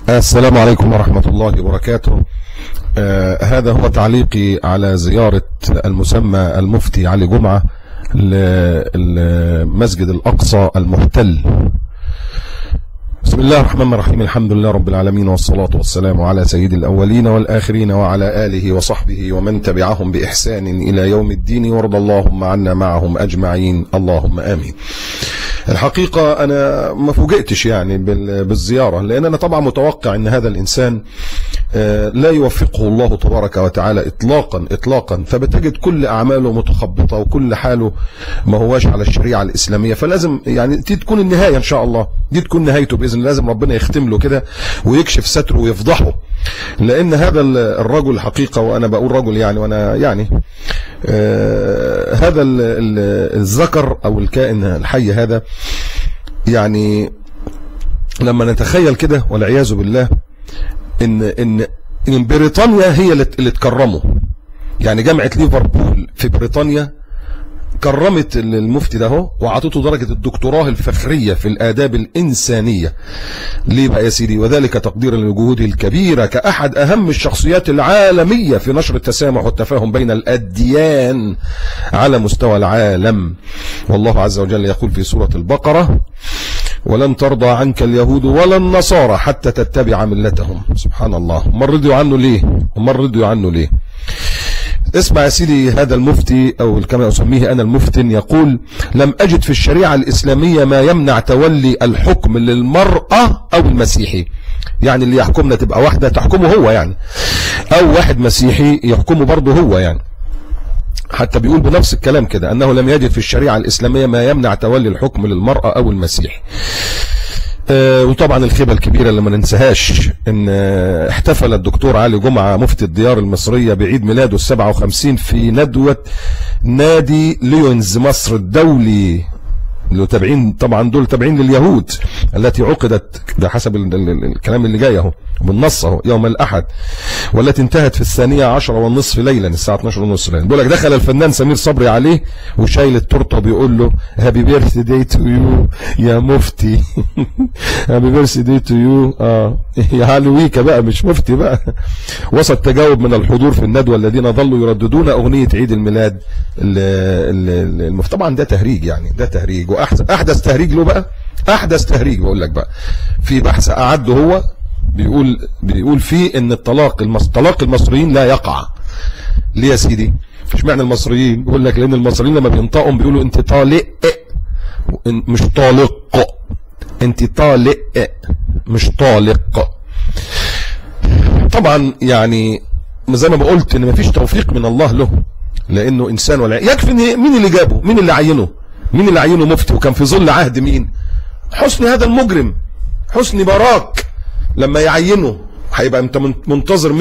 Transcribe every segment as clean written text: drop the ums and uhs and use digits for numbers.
السلام عليكم ورحمة الله وبركاته. هذا هو تعليقي على زيارة المسمى المفتي علي جمعة للمسجد الأقصى المحتل. بسم الله الرحمن الرحيم، الحمد لله رب العالمين، والصلاة والسلام على سيد الأولين والآخرين وعلى آله وصحبه ومن تبعهم بإحسان إلى يوم الدين، وارض اللهم عنا معهم أجمعين، اللهم آمين. الحقيقة أنا ما فوجئتش يعني بالزيارة، لأن أنا طبعا متوقع أن هذا الإنسان لا يوفقه الله تبارك وتعالى إطلاقا، فبتجد كل أعماله متخبطة وكل حاله ما هواش على الشريعة الإسلامية. فلازم يعني دي تكون النهاية إن شاء الله، دي تكون نهايته بإذن الله. لازم ربنا يختم له كده ويكشف ستره ويفضحه، لأن هذا الرجل حقيقة، وأنا بقول رجل يعني، وأنا يعني هذا الذكر أو الكائن الحي هذا، يعني لما نتخيل كده والعياذ بالله إن بريطانيا هي اللي تكرمه. يعني جامعة ليفربول في بريطانيا كرمت المفتي ده هو وعطته درجة الدكتوراه الفخرية في الآداب الإنسانية. ليه بقى يا سيدي؟ وذلك تقديرا لجهوده الكبيرة كأحد أهم الشخصيات العالمية في نشر التسامح والتفاهم بين الأديان على مستوى العالم. والله عز وجل يقول في سورة البقرة: ولن ترضى عنك اليهود ولا النصارى حتى تتبع ملتهم. سبحان الله. هم رضيوا عنه ليه؟ اسمع يا سيدي، هذا المفتي أو كما أسميه أنا المفتن يقول: لم أجد في الشريعة الإسلامية ما يمنع تولي الحكم للمرأة أو المسيحي. يعني اللي يحكمنا تبقى واحدة تحكمه هو يعني، أو واحد مسيحي يحكمه برضه هو يعني. حتى بيقول بنفس الكلام كده أنه لم يجد في الشريعة الإسلامية ما يمنع تولي الحكم للمرأة أو المسيحي. وطبعا الخيبة الكبيرة اللي ما ننساهاش ان احتفل الدكتور علي جمعة مفتي الديار المصرية بعيد ميلاده 57 في ندوة نادي ليونز مصر الدولي، اللي تابعين طبعا، دول تابعين لليهود، التي عقدت ده حسب الكلام اللي جاي اهو بالنص اهو يوم الاحد، والتي انتهت في 12:30 ليلا، الساعه 12:30 ليلا. بيقول لك دخل الفنان سمير صبري عليه وشايل التورته وبيقول له: هابي بيرث داي تو يو يا مفتي. هابي بيرث داي تو يو يا هالويكا بقى، مش مفتي بقى. وسط تجاوب من الحضور في الندوه الذين ظلوا يرددون اغنيه عيد الميلاد المفتي. طبعا ده تهريج، يعني ده تهريج، واحدث تهريج له بقى، احدث تهريج بقول لك بقى في بحث اعده هو، بيقول فيه ان طلاق المصريين لا يقع. ليه يا سيدي؟ اشمعنى المصريين؟ بيقول لك لان المصريين لما بينطقوا بيقولوا انت طالق، مش طالق، انت طالق مش طالق. طبعا يعني زي ما قلت ان مفيش توفيق من الله له، لانه انسان ولا يكفي. مين اللي جابه؟ مين اللي عينه مفتي؟ وكان في ظل عهد مين؟ حسني، هذا المجرم حسني باراك. لما يعينه هيبقى انت منتظر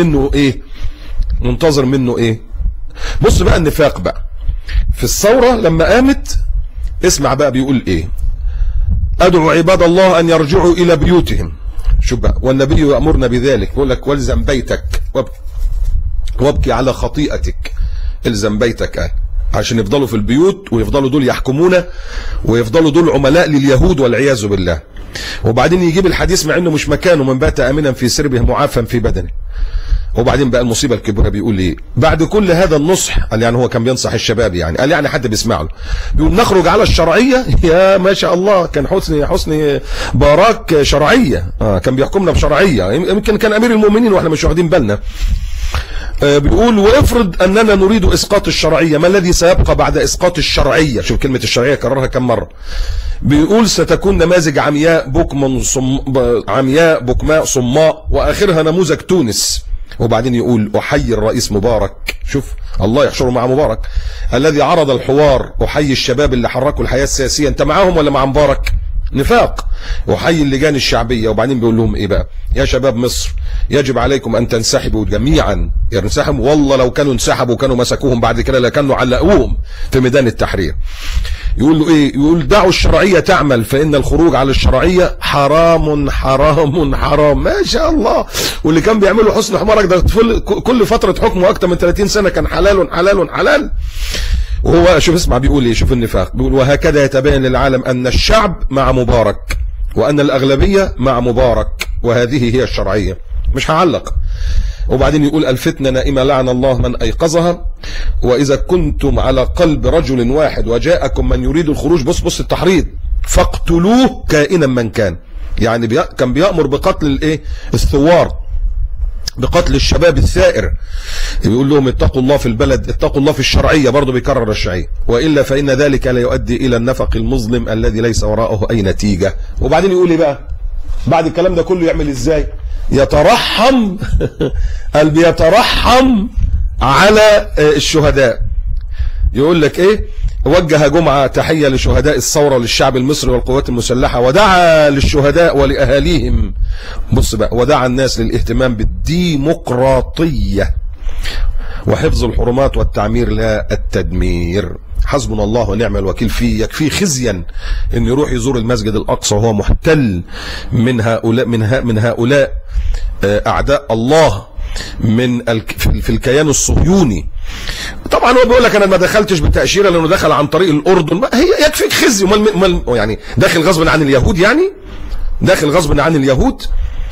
منه ايه؟ بص بقى النفاق بقى في الثورة لما قامت. اسمع بقى بيقول ايه: ادعو عباد الله ان يرجعوا الى بيوتهم. شوف بقى، والنبي يأمرنا بذلك. يقول لك: والزم بيتك وابكي على خطيئتك. الزم بيتك عشان يفضلوا في البيوت ويفضلوا دول يحكمونا ويفضلوا دول عملاء لليهود والعياذ بالله. وبعدين يجيب الحديث مع انه مش مكانه: من بات امنا في سربه معافى في بدنه. وبعدين بقى المصيبه الكبيره بيقول ايه بعد كل هذا النصح؟ قال يعني هو كان بينصح الشباب يعني، قال يعني حد بيسمع له. بيقول: نخرج على الشرعيه. يا ما شاء الله، كان حسني باراك شرعيه، كان بيحكمنا بشرعيه، يمكن كان امير المؤمنين واحنا مش واخدين بالنا. بيقول: وافرض اننا نريد اسقاط الشرعيه، ما الذي سيبقى بعد اسقاط الشرعيه؟ شوف كلمه الشرعيه كررها كم مره. بيقول: ستكون نماذج عمياء بكماء صماء، واخرها نموذج تونس. وبعدين يقول: احيي الرئيس مبارك، شوف الله يحشره مع مبارك، الذي عرض الحوار. احيي الشباب اللي حركوا الحياه السياسيه. انت معاهم ولا مع مبارك؟ نفاق. احيي اللجان الشعبيه. وبعدين بيقول لهم ايه بقى: يا شباب مصر، يجب عليكم ان تنسحبوا جميعا. ينسحبوا، والله لو كانوا انسحبوا كانوا مسكوهم بعد كده، لكانوا علقوهم في ميدان التحرير. يقول له ايه؟ يقول: دعوا الشرعيه تعمل، فان الخروج على الشرعيه حرام حرام حرام. ما شاء الله. واللي كان بيعمله حسن حمارك ده كل فتره حكمه اكتر من 30 سنه كان حلال حلال حلال. وهو شوف اسمع بيقول ايه، شوف النفاق. بيقول: وهكذا يتبين للعالم ان الشعب مع مبارك وان الاغلبيه مع مبارك. وهذه هي الشرعية. مش هعلق. وبعدين يقول الفتنة نائمة لعن الله من أيقظها، وإذا كنتم على قلب رجل واحد وجاءكم من يريد الخروج، بص التحريض، فاقتلوه كائنا من كان. يعني كان بيأمر بقتل الثوار، بقتل الشباب الثائر. بيقول لهم اتقوا الله في البلد، اتقوا الله في الشرعية، برضه بيكرر الشرعية، وإلا فإن ذلك لا يؤدي إلى النفق المظلم الذي ليس وراءه أي نتيجة. وبعدين يقول لي بقى بعد الكلام ده كله يعمل ازاي؟ يترحم قلبي، يترحم على الشهداء. يقول لك ايه؟ وجه جمعة تحية لشهداء الثورة وللشعب المصري والقوات المسلحة، ودعا للشهداء ولأهاليهم. بص بقى، ودعا الناس للاهتمام بالديمقراطية وحفظ الحرمات والتعمير لا التدمير. حسبنا الله ونعم الوكيل فيه. يكفي خزيا ان يروح يزور المسجد الاقصى وهو محتل من هؤلاء اعداء الله في الكيان الصهيوني. طبعا هو بيقول لك انا ما دخلتش بالتاشيره لانه دخل عن طريق الاردن. هي يكفيك خزي. يعني داخل غصبا عن اليهود، يعني داخل غصبا عن اليهود.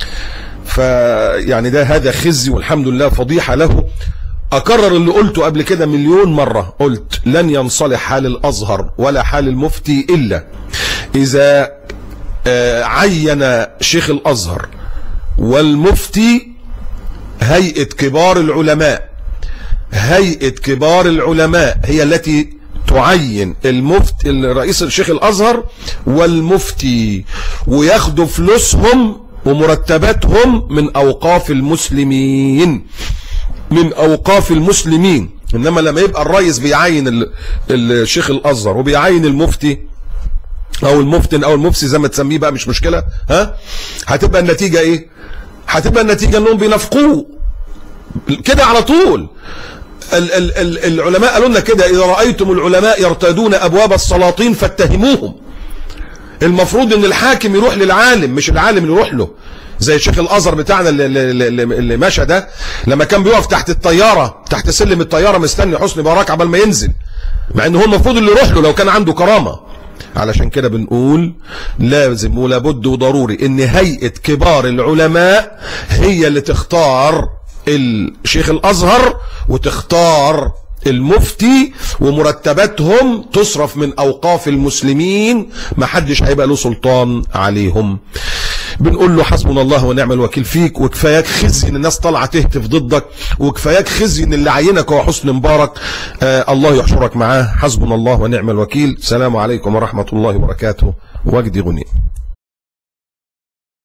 فيعني هذا خزي، والحمد لله فضيحه له. أكرر اللي قلته قبل كده مليون مرة، قلت لن ينصلح حال الأزهر ولا حال المفتي إلا إذا عين شيخ الأزهر والمفتي هيئة كبار العلماء. هيئة كبار العلماء هي التي تعين المفتي، رئيس الشيخ الأزهر والمفتي، وياخدوا فلوسهم ومرتباتهم من أوقاف المسلمين، من أوقاف المسلمين. إنما لما يبقى الرئيس بيعين الشيخ الأزهر وبيعين المفتي أو المفتن أو المفتي زي ما تسميه بقى، مش مشكلة، هتبقى النتيجة إيه؟ هتبقى النتيجة إنهم بينافقوه كده على طول. العلماء قالوا لنا كده: إذا رأيتم العلماء يرتادون أبواب السلاطين فاتهموهم. المفروض إن الحاكم يروح للعالم، مش العالم اللي يروح له. زي شيخ الازهر بتاعنا اللي ماشى ده، لما كان بيقف تحت الطياره، تحت سلم الطياره مستني حسني مبارك عبال ما ينزل، مع ان هو المفروض اللي يروح له لو كان عنده كرامه. علشان كده بنقول لازم ولابد وضروري ان هيئه كبار العلماء هي اللي تختار الشيخ الازهر وتختار المفتي، ومرتباتهم تصرف من اوقاف المسلمين، ما حدش هيبقى له سلطان عليهم. بنقول له حسبنا الله ونعم الوكيل فيك، وكفاياك خزي ان الناس طالعه تهتف ضدك، وكفاياك خزي ان اللي عينك هو حسني مبارك. الله يحشرك معاه. حسبنا الله ونعم الوكيل. السلام عليكم ورحمه الله وبركاته. وجدي غني.